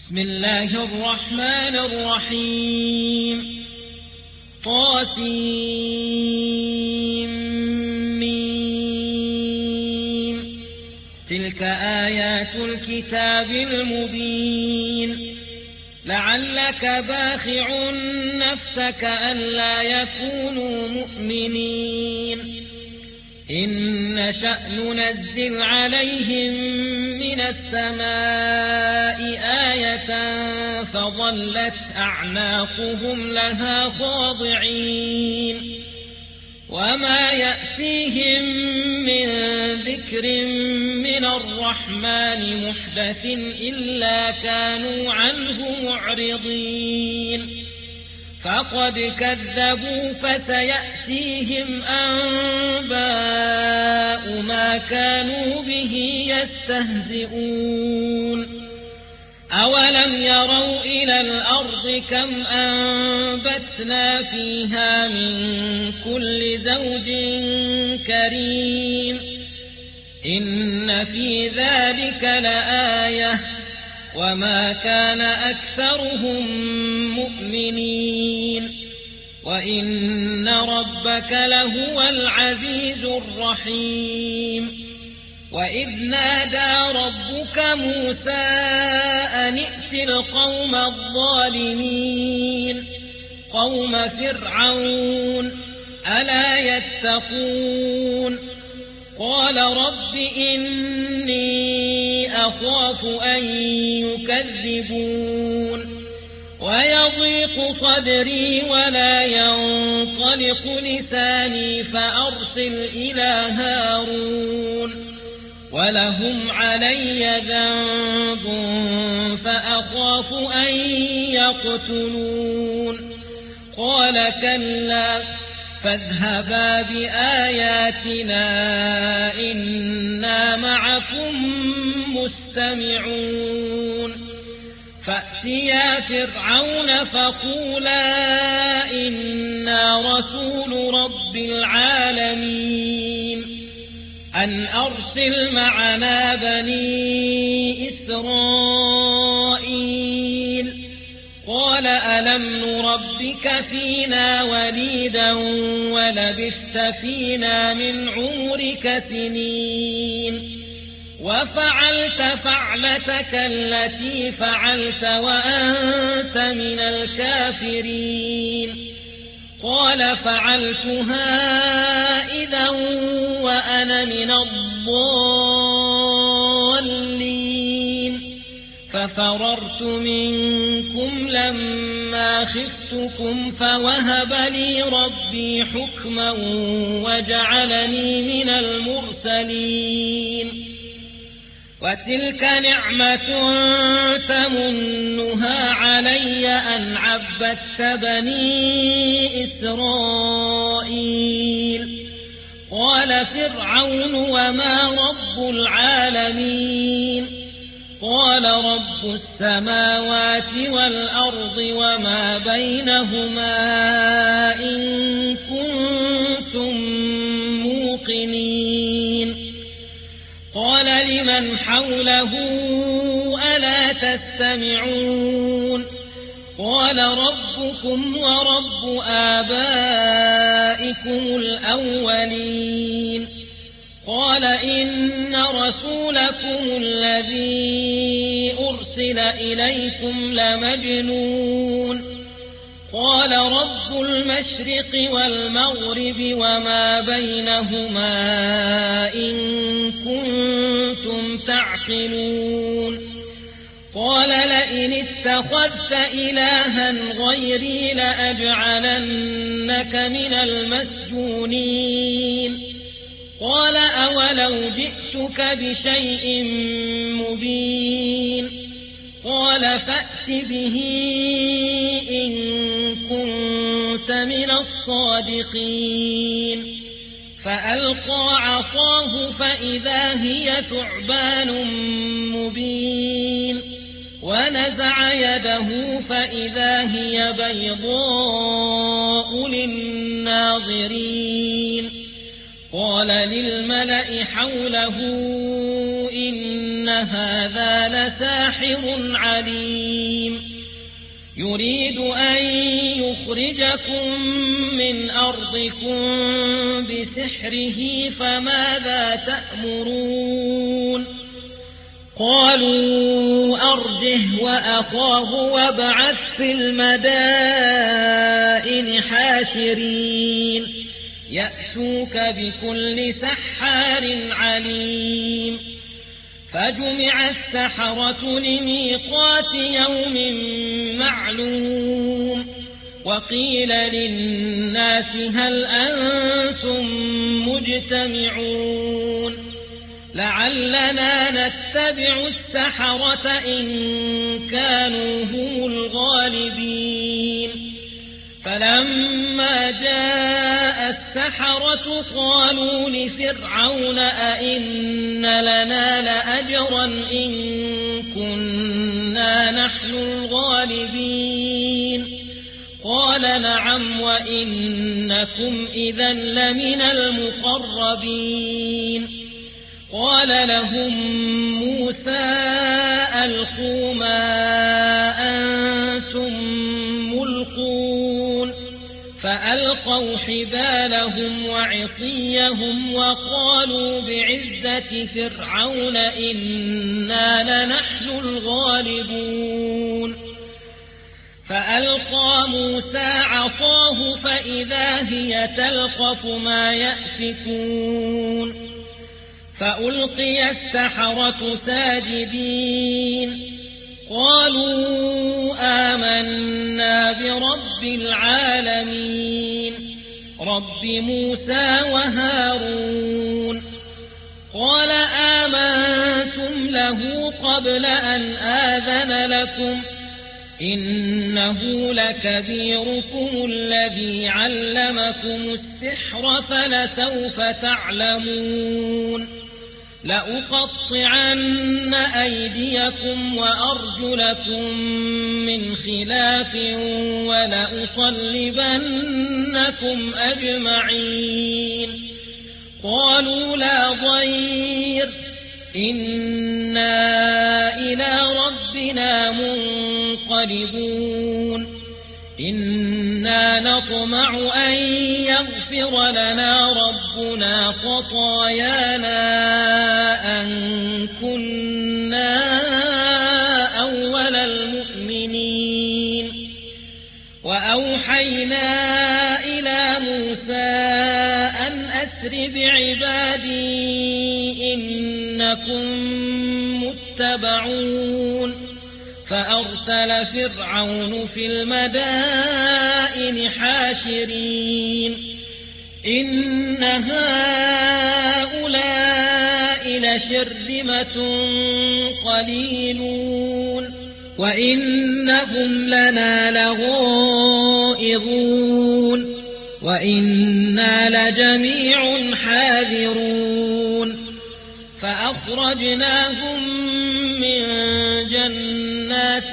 بسم الله الرحمن الرحيم طاسيم تلك آيات الكتاب المبين لعلك باخع نفسك ألا يكونوا مؤمنين إن نشأ ننزل عليهم من السماء آية فظلت أعناقهم لها خاضعين وما يأتيهم من ذكر من الرحمن محدث إلا كانوا عنه معرضين فقد كذبوا فسيأتيهم أنباء ما كانوا به يستهزئون أولم يروا إلى الأرض كم أنبتنا فيها من كل زوج كريم إن في ذلك لآية وما كان أكثرهم مؤمنين وإن ربك لهو العزيز الرحيم وإذ نادى ربك موسى أن ائت القوم الظالمين قوم فرعون ألا يتقون قال رب إني أخاف أن يكذبون ويضيق صدري ولا ينطلق لساني فأرسل إلى هارون ولهم علي ذنب فأخاف أن يقتلون قال كلا فاذهبا بآياتنا إنا معكم مستمعون فأتيا فرعون فقولا إنا رسول رب العالمين أن أرسل معنا بني إسرائيل قال ألم نربك فينا وليدا ولبثت فينا من عمرك سنين وفعلت فعلتك التي فعلت وأنت من الكافرين قال فعلتها إذا وأنا من الضالين ففررت منكم لما خفتكم فوهب لي ربي حكما وجعلني من المرسلين وتلك نعمة تمنها علي أن عبدت بني إسرائيل قال فرعون وما رب العالمين قال رب السماوات والأرض وما بينهما إن كنتم موقنين قال لمن حوله ألا تستمعون قال ربكم ورب آبائكم الأولين قال إن رسولكم الذي أرسل إليكم لمجنون قال رب المشرق والمغرب وما بينهما إن كنتم تعقلون قال لئن اتخذت إلها غيري لأجعلنك من المسجونين قال أولو جئتك بشيء مبين قال فأت به إن كنت من الصادقين فألقى عصاه فإذا هي ثعبان مبين ونزع يده فإذا هي بيضاء للناظرين قال للملأ حوله إن هذا لساحر عليم يريد أن يخرجكم من أرضكم بسحره فماذا تأمرون قالوا أرجه وأخاه وابعث في المدائن حاشرين يأتوك بكل سحار عليم فجمع السحرة لميقات يوم معلوم وقيل للناس هل أنتم مجتمعون لعلنا نتبع السحرة إن كانوا هم الغالبين فلما جاء السحرة قالوا لفرعون أئن لنا لأجرا إن كنا نحن الغالبين قال نعم وإنكم إذا لمن المقربين قال لهم موسى ألقوا ما أنتم ملقون فألقوا حبالهم وعصيهم وقالوا بعزة فرعون إنا لنحن الغالبون فألقى موسى عصاه فإذا هي تلقف ما يأفكون فألقي السحرة ساجدين قالوا آمنا برب العالمين رب موسى وهارون قال آمنتم له قبل أن آذن لكم إنه لكبيركم الذي علمكم السحر فلسوف تعلمون لأقطعن أيديكم وأرجلكم من خلاف ولأصلبنكم أجمعين قالوا لا ضير إنا إلى ربنا منقلبون إنا نطمع أن يغفر لنا ربنا خطايانا أن كنا أول المؤمنين وأوحينا إلى موسى أن أسر بعبادي إنكم متبعون فأرسل فرعون في المدائن حاشرين إن هؤلاء لشرذمة قليلون وإنهم لنا لغائظون وإنا لجميع حاذرون فأخرجناهم من جنات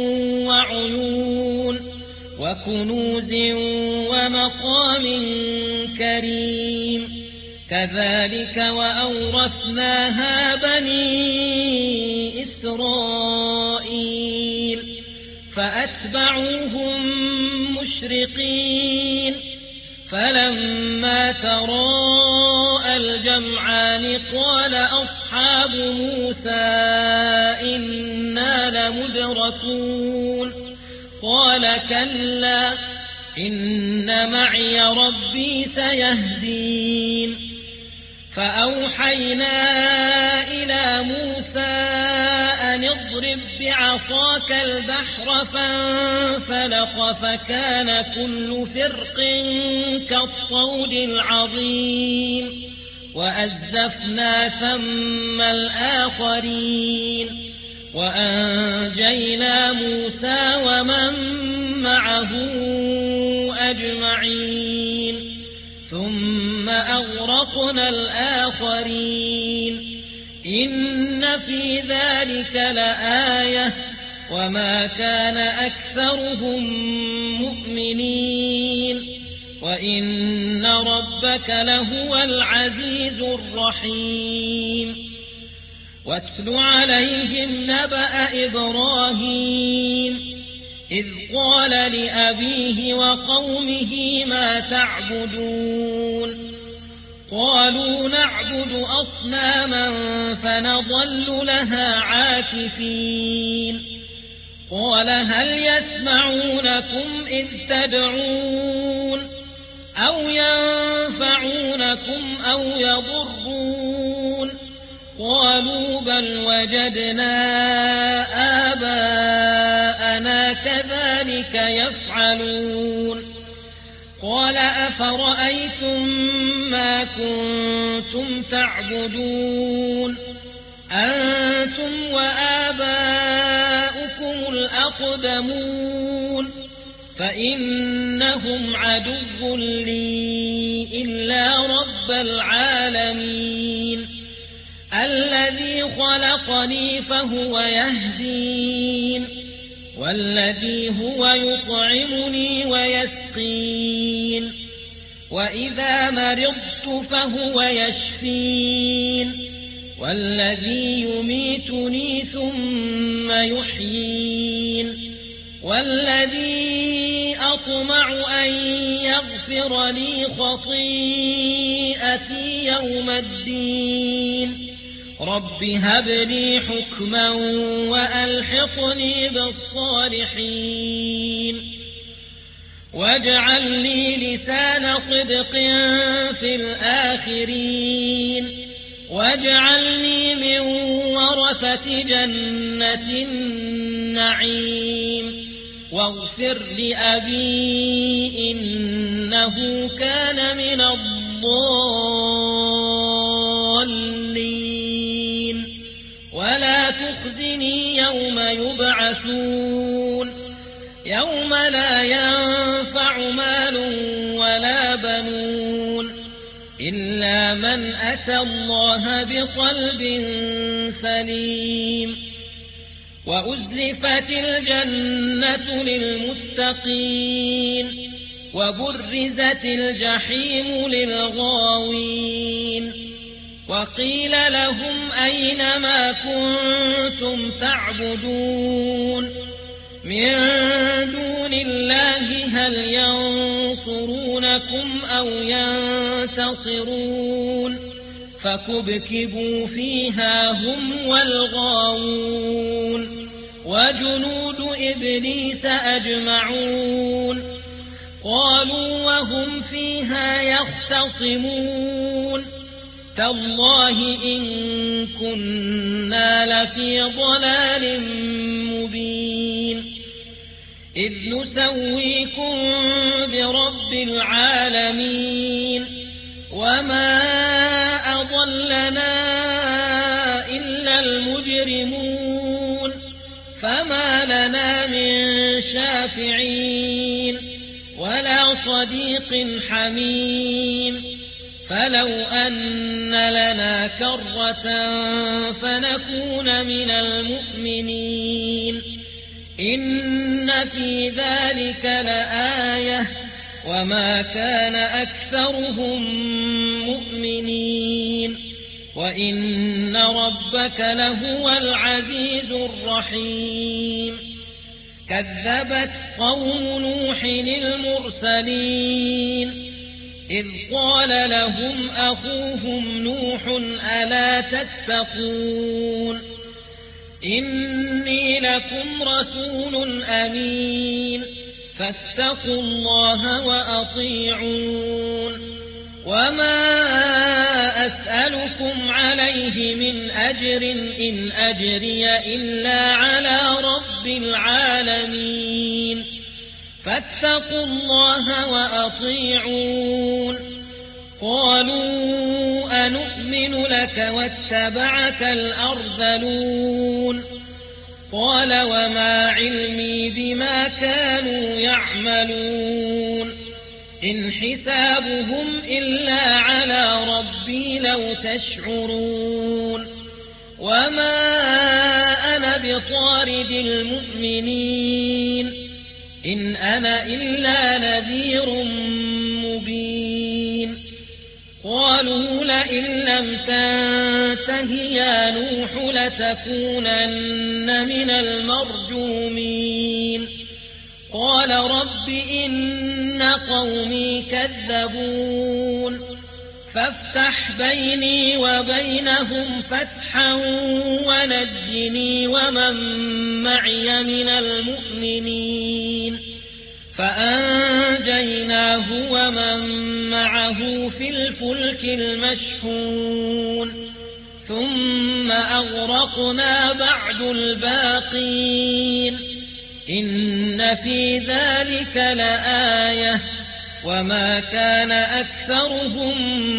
وعيون وكنوز ومقام كريم كذلك وأورثناها بني إسرائيل فأتبعوهم مشرقين فلما تراءى الجمعان قال أصحاب موسى إنا لمدركون قال كلا إن معي ربي سيهدين فأوحينا إلى موسى أن اضرب بعصاك البحر فانفلق فكان كل فرق كالطود العظيم وأزلفنا ثم الآخرين وأنجينا موسى ومن معه أجمعين ثم أغرقنا الآخرين إن في ذلك لآية وما كان أكثرهم مؤمنين وإن ربك لهو العزيز الرحيم واتل عليهم نبأ إبراهيم إذ قال لأبيه وقومه ما تعبدون قالوا نعبد أصناما فنظل لها عاكفين قال هل يسمعونكم إذ تدعون أو ينفعونكم أو يضرون قالوا بل وجدنا آباءنا كذلك يفعلون قال أفرأيتم ما كنتم تعبدون أنتم وآباؤكم الأقدمون فإنهم عدو لي إلا رب العالمين الذي خلقني فهو يهدين والذي هو يطعمني ويسقين وإذا مرضت فهو يشفين والذي يميتني ثم يحيين والذي أطمع أن يغفر لي خطيئتي يوم الدين رب هب لي حكما وألحقني بالصالحين واجعل لي لسان صدق في الآخرين واجعلني من ورثة جنة النعيم واغفر لأبي إنه كان من الضالين ولا تخزني يوم يبعثون يوم لا ينفع مال ولا بنون إلا من أتى الله بقلب سليم وأزلفت الجنة للمتقين وبرزت الجحيم للغاوين وقيل لهم أين ما كنتم تعبدون من دون الله هل ينصرونكم أو ينتصرون فكبكبوا فيها هم والغاوون وجنود إبليس أجمعون قالوا وهم فيها يختصمون تالله إن كنا لفي ضلال مبين إذ نسويكم برب العالمين وما أضلنا إلا المجرمون فما لنا من شافعين ولا صديق حميم فلو أن لنا كرة فنكون من المؤمنين إن في ذلك لآية وما كان أكثرهم مؤمنين وإن ربك لهو العزيز الرحيم كذبت قوم نوح المرسلين إذ قال لهم أخوهم نوح ألا تتقون إني لكم رسول أمين فاتقوا الله وأطيعون وما أسألكم عليه من أجر إن أجري إلا على رب العالمين فاتقوا الله وأطيعون قالوا أنؤمن لك واتبعك الأرذلون قال وما علمي بما كانوا يعملون إن حسابهم إلا على ربي لو تشعرون وما أنا بطارد المؤمنين إن أنا إلا نذير مبين قالوا لئن لم تنته يا نوح لتكونن من المرجومين قال رب إن قومي كذبون فافتح بيني وبينهم فتحا ونجني ومن معي من المؤمنين فأنجيناه ومن معه في الفلك المشحون ثم أغرقنا بعد الباقين إن في ذلك لآية وما كان أكثرهم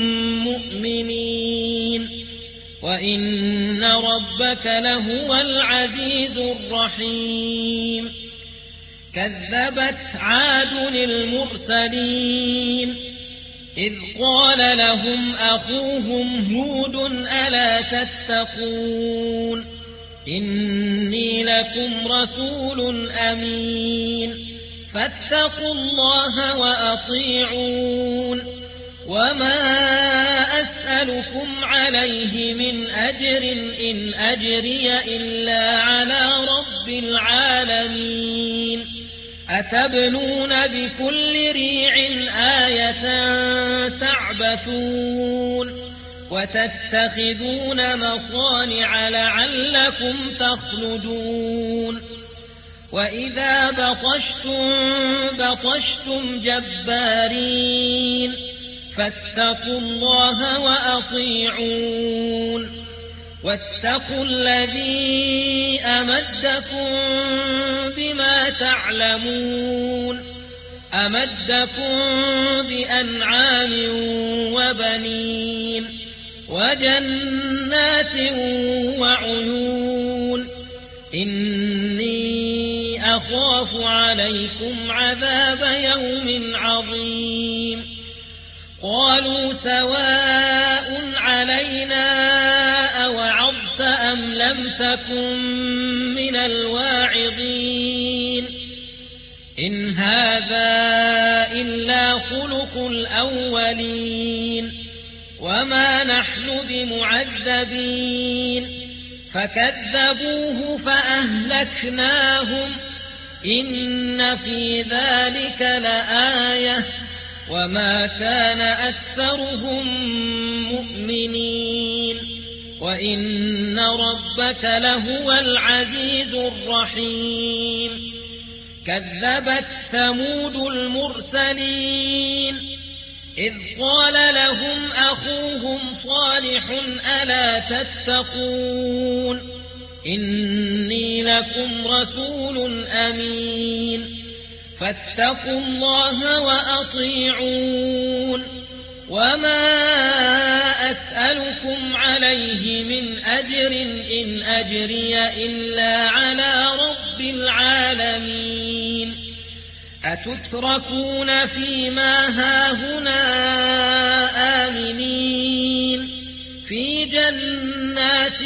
مؤمنين وإن ربك لهو العزيز الرحيم كذبت عاد المرسلين إذ قال لهم أخوهم هود ألا تتقون إني لكم رسول أمين فاتقوا الله وأطيعون وما أسألكم عليه من أجر إن أجري إلا على رب العالمين أتبنون بكل ريع آية تعبثون وتتخذون مصانع لعلكم تخلدون وإذا بطشتم جبارين فاتقوا الله وأطيعون واتقوا الذي أمدكم بما تعلمون أمدكم بأنعام وبنين وجنات وعيون إني أخاف عليكم عذاب يوم عظيم قالوا سواء علينا أوعظت أم لم تكن من الواعظين إن هذا إلا خلق الأولين وما نحن بمعذبين فكذبوه فأهلكناهم إن في ذلك لآية وما كان أكثرهم مؤمنين وإن ربك لهو العزيز الرحيم كذبت ثمود المرسلين إذ قال لهم أخوهم صالح ألا تتقون إني لكم رسول أمين فاتقوا الله وأطيعون وما أسألكم عليه من أجر إن أجري إلا على رب العالمين أتتركون فيما هاهنا آمنين في جنات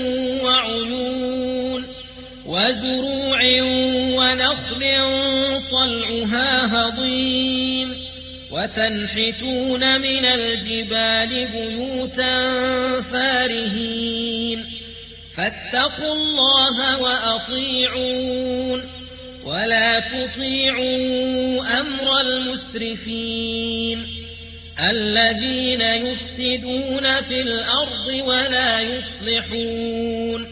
وعيون وزروع ونخل طلعها هضيم وتنحتون من الجبال بيوتا فارهين فاتقوا الله وأطيعون ولا تطيعوا أمر المسرفين الذين يفسدون في الأرض ولا يصلحون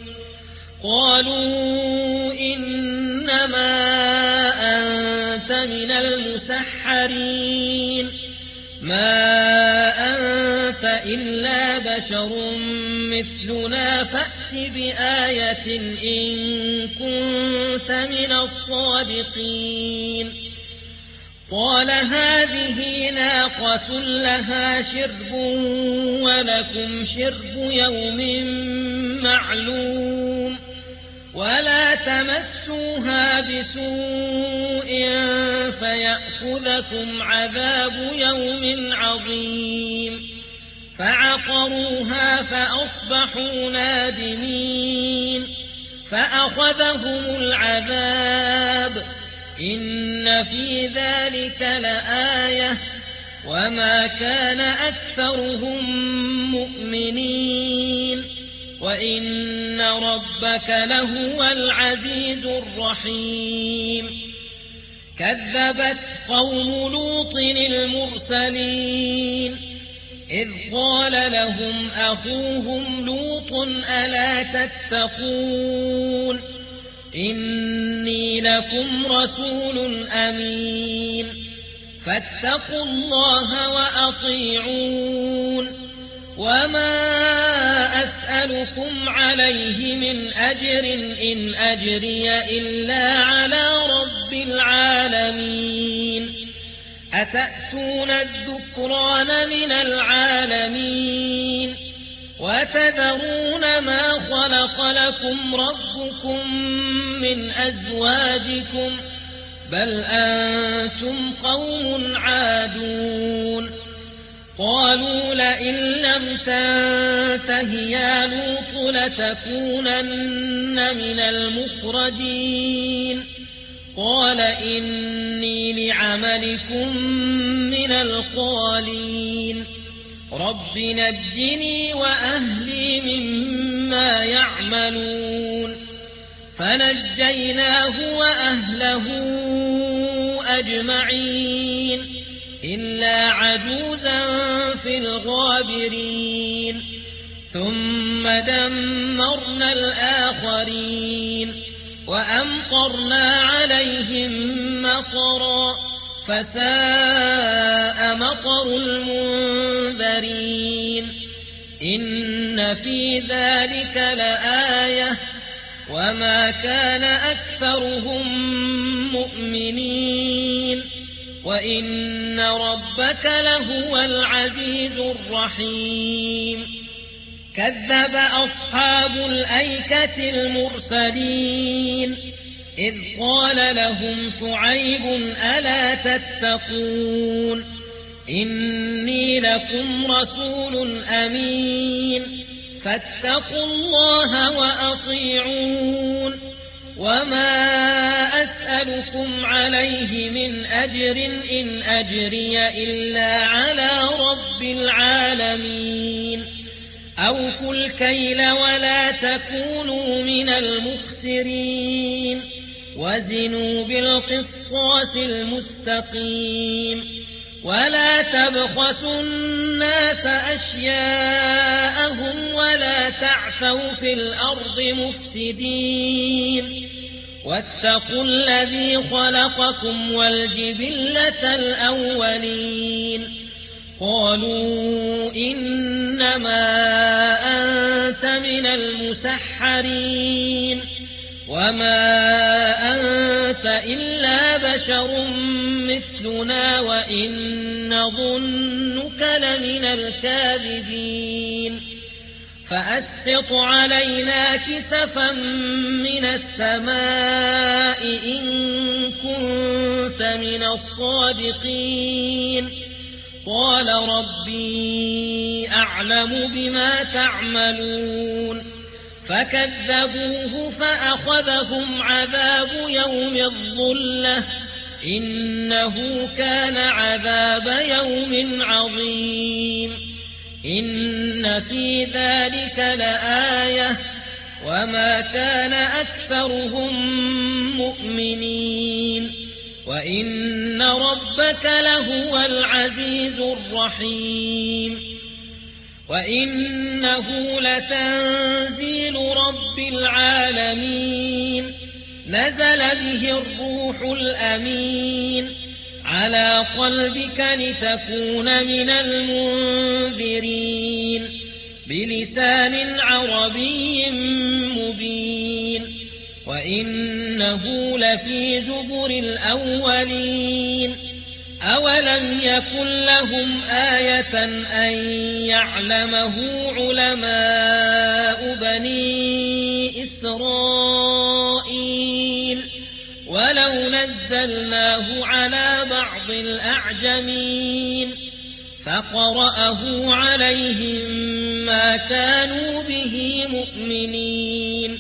قالوا إنما أنت من المسحرين ما أنت إلا بشر مثلنا فأت بآية إن كنت من الصادقين قال هذه ناقة لها شرب ولكم شرب يوم معلوم ولا تمسوها بسوء فيأخذكم عذاب يوم عظيم فعقروها فأصبحوا نادمين فأخذهم العذاب إن في ذلك لآية وما كان أكثرهم مؤمنين وإن ربك لهو العزيز الرحيم كذبت قوم لوط المرسلين إذ قال لهم أخوهم لوط ألا تتقون إني لكم رسول أمين فاتقوا الله وأطيعون وما أسألكم عليه من أجر إن أجري إلا على رب العالمين أتأتون الذكران من العالمين وتذرون ما خلق لكم ربكم من أزواجكم بل أنتم قوم عادون قالوا لئن لم تنته يا لوط لتكونن من المخرجين قال إني لعملكم من القالين رب نجني وأهلي مما يعملون فنجيناه وأهله أجمعين إلا عجوزا في الغابرين ثم دمرنا الآخرين وأمطرنا عليهم مطرا فساء مطر المنذرين إن في ذلك لآية وما كان أكثرهم مؤمنين وإن ربك لهو العزيز الرحيم كذب أصحاب الأيكة المرسلين إذ قال لهم شعيب ألا تتقون إني لكم رسول أمين فاتقوا الله وأطيعون وما أسألكم عليه من أجر إن أجري إلا على رب العالمين أوفوا الكيل ولا تكونوا من المخسرين وزنوا بالقسطاس المستقيم ولا تبخسوا الناس أشياءهم ولا تعثوا في الأرض مفسدين واتقوا الذي خلقكم والجبلة الأولين قالوا إنما أنت من المسحرين وما أنت إلا بشر مثلنا وإن نظنك لمن الكاذبين فأسقط علينا كسفا من السماء إن كنت من الصادقين قال ربي أعلم بما تعملون فكذبوه فأخذهم عذاب يوم الظلة إنه كان عذاب يوم عظيم إن في ذلك لآية وما كان أكثرهم مؤمنين وإن ربك لهو العزيز الرحيم وإنه لتنزيل رب العالمين نزل به الروح الأمين على قلبك لتكون من المنذرين بلسان عربي مبين وإنه لفي زبر الأولين أولم يكن لهم آية أن يعلمه علماء بني إسرائيل ولو نزلناه على بعض الأعجمين فقرأه عليهم ما كانوا به مؤمنين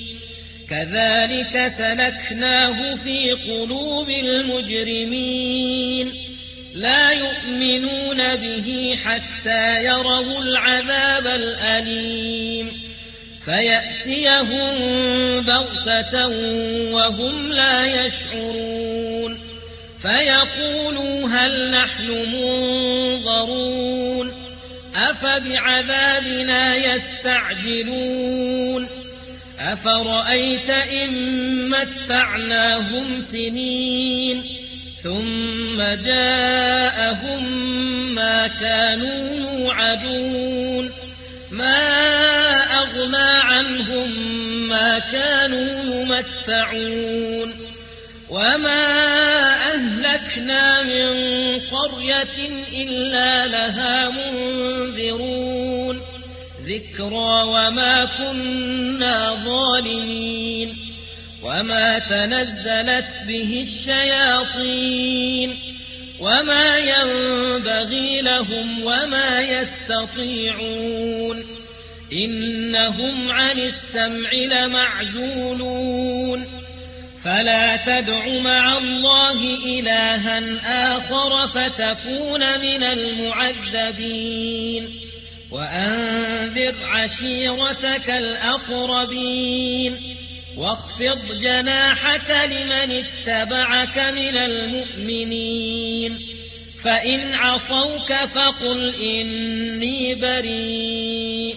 كذلك سلكناه في قلوب المجرمين لا يؤمنون به حتى يروا العذاب الأليم فيأتيهم بغتة وهم لا يشعرون فيقولوا هل نحن منظرون أفبعذابنا يستعجلون أفرأيت إن متعناهم سنين ثم جاءهم ما كانوا يوعدون ما أغنى عنهم ما كانوا يمتعون وما أهلكنا من قرية إلا لها منذرون ذكرى وما كنا ظالمين وما تنزلت به الشياطين وما ينبغي لهم وما يستطيعون إنهم عن السمع لمعزولون فلا تدع مع الله إلها آخر فتكون من المعذبين وأنذر عشيرتك الأقربين واخفض جناحك لمن اتبعك من المؤمنين فإن عصوك فقل إني بريء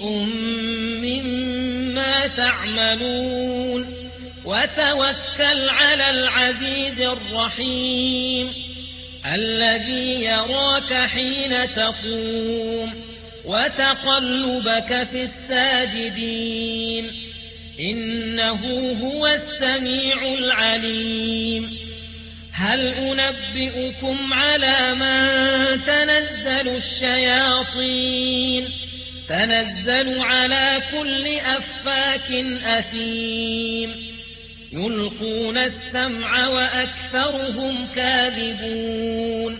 مما تعملون وتوكل على العزيز الرحيم الذي يراك حين تقوم وتقلبك في الساجدين إنه هو السميع العليم هل أنبئكم على من تنزل الشياطين تنزل على كل أفاك أثيم يلقون السمع وأكثرهم كاذبون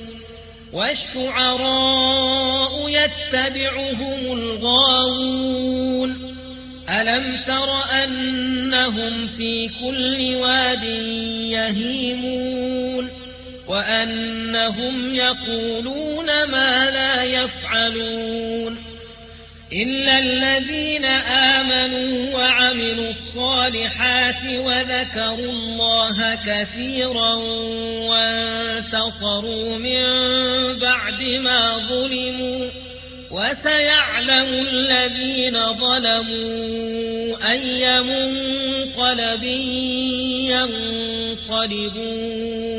والشعراء يتبعهم الغاوون ألم تر أنهم في كل واد يهيمون وأنهم يقولون ما لا يفعلون إلا الذين آمنوا وعملوا الصالحات وذكروا الله كثيرا وانتصروا من بعد ما ظلموا وسيعلم الذين ظلموا أي منقلب ينقلبون